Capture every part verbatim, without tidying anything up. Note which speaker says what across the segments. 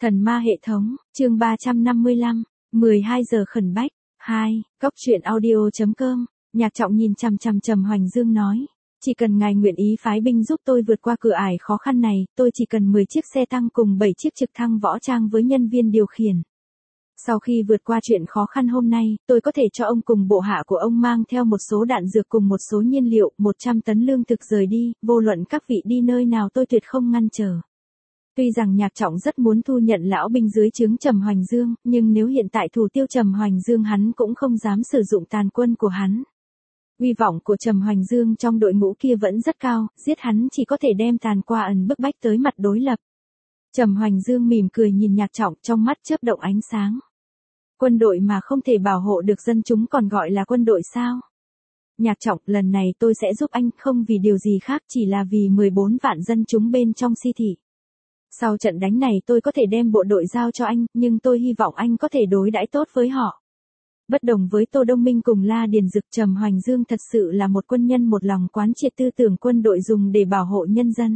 Speaker 1: Thần ma hệ thống, chương ba trăm năm mươi lăm, mười hai giờ khẩn bách, hai, góc truyện audio.com, Nhạc Trọng nhìn chằm chằm Trầm Hoành Dương nói, chỉ cần ngài nguyện ý phái binh giúp tôi vượt qua cửa ải khó khăn này, tôi chỉ cần mười chiếc xe tăng cùng bảy chiếc trực thăng võ trang với nhân viên điều khiển. Sau khi vượt qua chuyện khó khăn hôm nay, tôi có thể cho ông cùng bộ hạ của ông mang theo một số đạn dược cùng một số nhiên liệu, một trăm tấn lương thực rời đi, vô luận các vị đi nơi nào tôi tuyệt không ngăn trở. Tuy rằng Nhạc Trọng rất muốn thu nhận lão binh dưới trướng Trầm Hoành Dương, nhưng nếu hiện tại thủ tiêu Trầm Hoành Dương hắn cũng không dám sử dụng tàn quân của hắn. Uy vọng của Trầm Hoành Dương trong đội ngũ kia vẫn rất cao, giết hắn chỉ có thể đem Tàn Qua Ẩn bức bách tới mặt đối lập. Trầm Hoành Dương mỉm cười nhìn Nhạc Trọng, trong mắt chớp động ánh sáng. Quân đội mà không thể bảo hộ được dân chúng còn gọi là quân đội sao? Nhạc Trọng, lần này tôi sẽ giúp anh, không vì điều gì khác, chỉ là vì mười bốn vạn dân chúng bên trong si thị. Sau trận đánh này tôi có thể đem bộ đội giao cho anh, nhưng tôi hy vọng anh có thể đối đãi tốt với họ. Bất đồng với Tô Đông Minh cùng La Điền Dực, Trầm Hoành Dương thật sự là một quân nhân một lòng quán triệt tư tưởng quân đội dùng để bảo hộ nhân dân.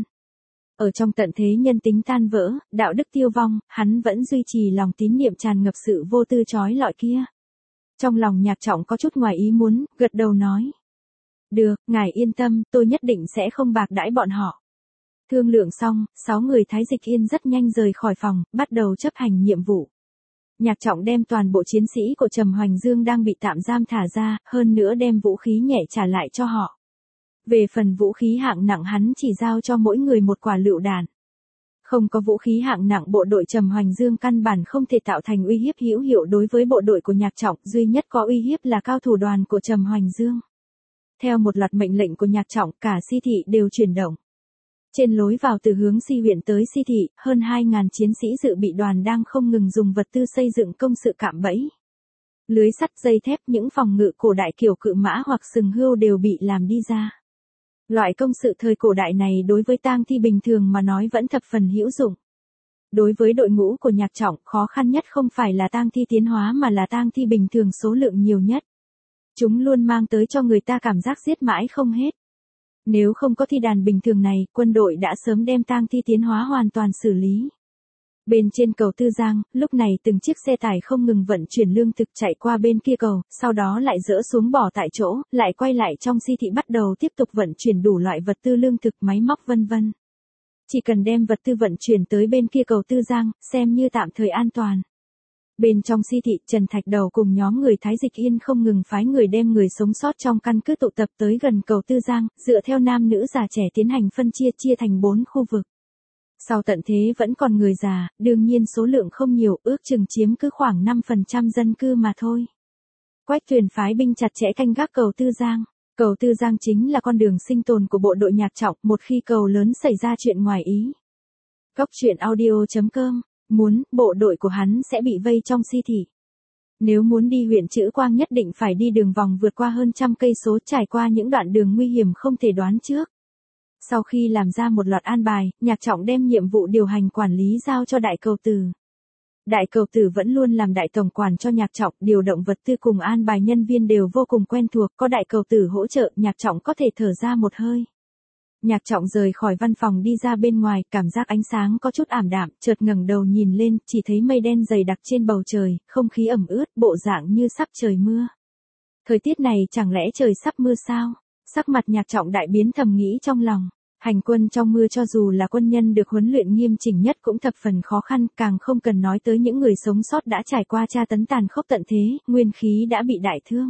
Speaker 1: Ở trong tận thế nhân tính tan vỡ, đạo đức tiêu vong, hắn vẫn duy trì lòng tín niệm tràn ngập sự vô tư trói lọi kia. Trong lòng Nhạc Trọng có chút ngoài ý muốn, gật đầu nói. Được, ngài yên tâm, tôi nhất định sẽ không bạc đãi bọn họ. Thương lượng xong, sáu người Thái Dịch Yên rất nhanh rời khỏi phòng, bắt đầu chấp hành nhiệm vụ. Nhạc Trọng đem toàn bộ chiến sĩ của Trầm Hoành Dương đang bị tạm giam thả ra, hơn nữa đem vũ khí nhẹ trả lại cho họ. Về phần vũ khí hạng nặng hắn chỉ giao cho mỗi người một quả lựu đạn. Không có vũ khí hạng nặng, bộ đội Trầm Hoành Dương căn bản không thể tạo thành uy hiếp hữu hiệu đối với bộ đội của Nhạc Trọng, duy nhất có uy hiếp là cao thủ đoàn của Trầm Hoành Dương. Theo một loạt mệnh lệnh của Nhạc Trọng, cả si thị đều chuyển động. Trên lối vào từ hướng si huyện tới si thị, hơn hai nghìn chiến sĩ dự bị đoàn đang không ngừng dùng vật tư xây dựng công sự cạm bẫy. Lưới sắt, dây thép, những phòng ngự cổ đại kiểu cự mã hoặc sừng hươu đều bị làm đi ra. Loại công sự thời cổ đại này đối với tang thi bình thường mà nói vẫn thập phần hữu dụng. Đối với đội ngũ của Nhạc Trọng, khó khăn nhất không phải là tang thi tiến hóa mà là tang thi bình thường số lượng nhiều nhất. Chúng luôn mang tới cho người ta cảm giác giết mãi không hết. Nếu không có thi đàn bình thường này, quân đội đã sớm đem tang thi tiến hóa hoàn toàn xử lý. Bên trên cầu Tư Giang, lúc này từng chiếc xe tải không ngừng vận chuyển lương thực chạy qua bên kia cầu, sau đó lại dỡ xuống bỏ tại chỗ, lại quay lại trong si thị bắt đầu tiếp tục vận chuyển đủ loại vật tư lương thực, máy móc vân vân. Chỉ cần đem vật tư vận chuyển tới bên kia cầu Tư Giang, xem như tạm thời an toàn. Bên trong si thị, Trần Thạch Đầu cùng nhóm người Thái Dịch Yên không ngừng phái người đem người sống sót trong căn cứ tụ tập tới gần cầu Tư Giang, dựa theo nam nữ già trẻ tiến hành phân chia chia thành bốn khu vực. Sau tận thế vẫn còn người già, đương nhiên số lượng không nhiều, ước chừng chiếm cứ khoảng năm phần trăm dân cư mà thôi. Quách Tuyền phái binh chặt chẽ canh gác cầu Tư Giang. Cầu Tư Giang chính là con đường sinh tồn của bộ đội Nhạc Trọng, một khi cầu lớn xảy ra chuyện ngoài ý. Góc truyện audio.com, muốn, bộ đội của hắn sẽ bị vây trong si thị. Nếu muốn đi huyện Trữ Quang nhất định phải đi đường vòng vượt qua hơn trăm cây số, trải qua những đoạn đường nguy hiểm không thể đoán trước. Sau khi làm ra một loạt an bài, Nhạc Trọng đem nhiệm vụ điều hành quản lý giao cho Đại Cầu Tử. Đại Cầu Tử vẫn luôn làm đại tổng quản cho Nhạc Trọng, điều động vật tư cùng an bài nhân viên đều vô cùng quen thuộc, có Đại Cầu Tử hỗ trợ, Nhạc Trọng có thể thở ra một hơi. Nhạc Trọng rời khỏi văn phòng đi ra bên ngoài, cảm giác ánh sáng có chút ảm đạm, chợt ngẩng đầu nhìn lên, chỉ thấy mây đen dày đặc trên bầu trời, không khí ẩm ướt, bộ dạng như sắp trời mưa. Thời tiết này chẳng lẽ trời sắp mưa sao? Sắc mặt Nhạc Trọng đại biến, thầm nghĩ trong lòng. Hành quân trong mưa cho dù là quân nhân được huấn luyện nghiêm chỉnh nhất cũng thập phần khó khăn, càng không cần nói tới những người sống sót đã trải qua tra tấn tàn khốc tận thế, nguyên khí đã bị đại thương.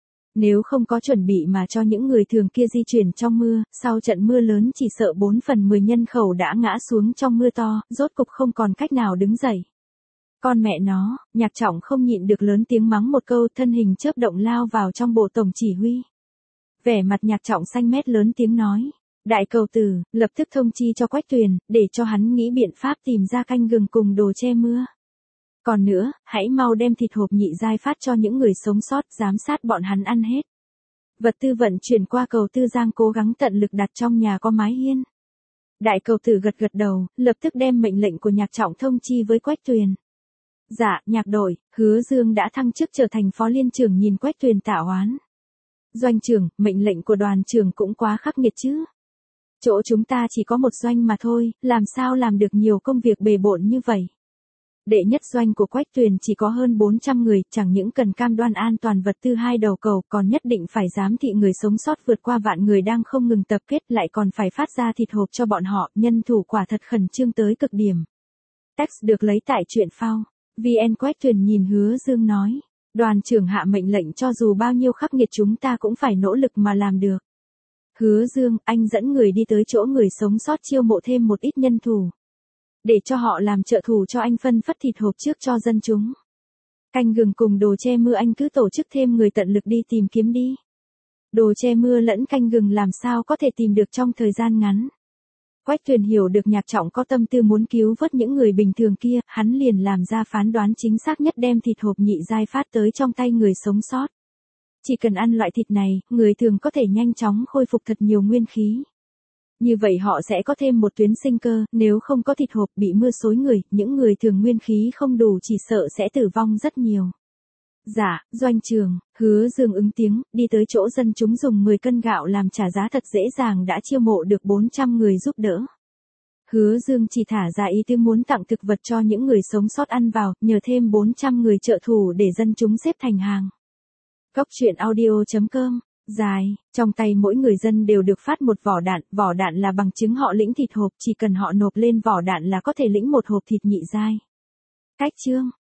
Speaker 1: Nếu không có chuẩn bị mà cho những người thường kia di chuyển trong mưa, sau trận mưa lớn chỉ sợ bốn phần mười nhân khẩu đã ngã xuống trong mưa to, rốt cục không còn cách nào đứng dậy. Con mẹ nó, Nhạc Trọng không nhịn được lớn tiếng mắng một câu, thân hình chớp động lao vào trong bộ tổng chỉ huy. Vẻ mặt Nhạc Trọng xanh mét lớn tiếng nói. Đại Cầu Tử, lập tức thông chi cho Quách Tuyền, để cho hắn nghĩ biện pháp tìm ra canh gừng cùng đồ che mưa. Còn nữa, hãy mau đem thịt hộp nhị giai phát cho những người sống sót, giám sát bọn hắn ăn hết. Vật tư vận chuyển qua cầu Tư Giang cố gắng tận lực đặt trong nhà có mái hiên. Đại Cầu Tử gật gật đầu, lập tức đem mệnh lệnh của Nhạc Trọng thông chi với Quách Tuyền. Dạ, Nhạc đội, Hứa Dương đã thăng chức trở thành phó liên trưởng, nhìn Quách Tuyền tạ oán. Doanh trưởng, mệnh lệnh của đoàn trưởng cũng quá khắc nghiệt chứ. Chỗ chúng ta chỉ có một doanh mà thôi, làm sao làm được nhiều công việc bề bộn như vậy. Đệ nhất doanh của Quách Tuyền chỉ có hơn bốn trăm người, chẳng những cần cam đoan an toàn vật tư hai đầu cầu, còn nhất định phải giám thị người sống sót vượt qua vạn người đang không ngừng tập kết, lại còn phải phát ra thịt hộp cho bọn họ, nhân thủ quả thật khẩn trương tới cực điểm. Text được lấy tại truyện phao. vê en Quách Tuyền nhìn Hứa Dương nói, đoàn trưởng hạ mệnh lệnh cho dù bao nhiêu khắc nghiệt chúng ta cũng phải nỗ lực mà làm được. Hứa Dương, anh dẫn người đi tới chỗ người sống sót chiêu mộ thêm một ít nhân thủ. Để cho họ làm trợ thủ cho anh phân phát thịt hộp trước cho dân chúng. Canh gừng cùng đồ che mưa anh cứ tổ chức thêm người tận lực đi tìm kiếm đi. Đồ che mưa lẫn canh gừng làm sao có thể tìm được trong thời gian ngắn. Quách Tuyền hiểu được Nhạc Trọng có tâm tư muốn cứu vớt những người bình thường kia, hắn liền làm ra phán đoán chính xác nhất đem thịt hộp nhị giai phát tới trong tay người sống sót. Chỉ cần ăn loại thịt này, người thường có thể nhanh chóng khôi phục thật nhiều nguyên khí. Như vậy họ sẽ có thêm một tuyến sinh cơ, nếu không có thịt hộp bị mưa xối người, những người thường nguyên khí không đủ chỉ sợ sẽ tử vong rất nhiều. Dạ, doanh trường, Hứa Dương ứng tiếng, đi tới chỗ dân chúng dùng mười cân gạo làm trả giá thật dễ dàng đã chiêu mộ được bốn trăm người giúp đỡ. Hứa Dương chỉ thả ra ý tứ muốn tặng thực vật cho những người sống sót ăn vào, nhờ thêm bốn trăm người trợ thủ để dân chúng xếp thành hàng. Cốc truyện audio chấm com. Dài, trong tay mỗi người dân đều được phát một vỏ đạn, vỏ đạn là bằng chứng họ lĩnh thịt hộp, chỉ cần họ nộp lên vỏ đạn là có thể lĩnh một hộp thịt nhị giai. Cách chương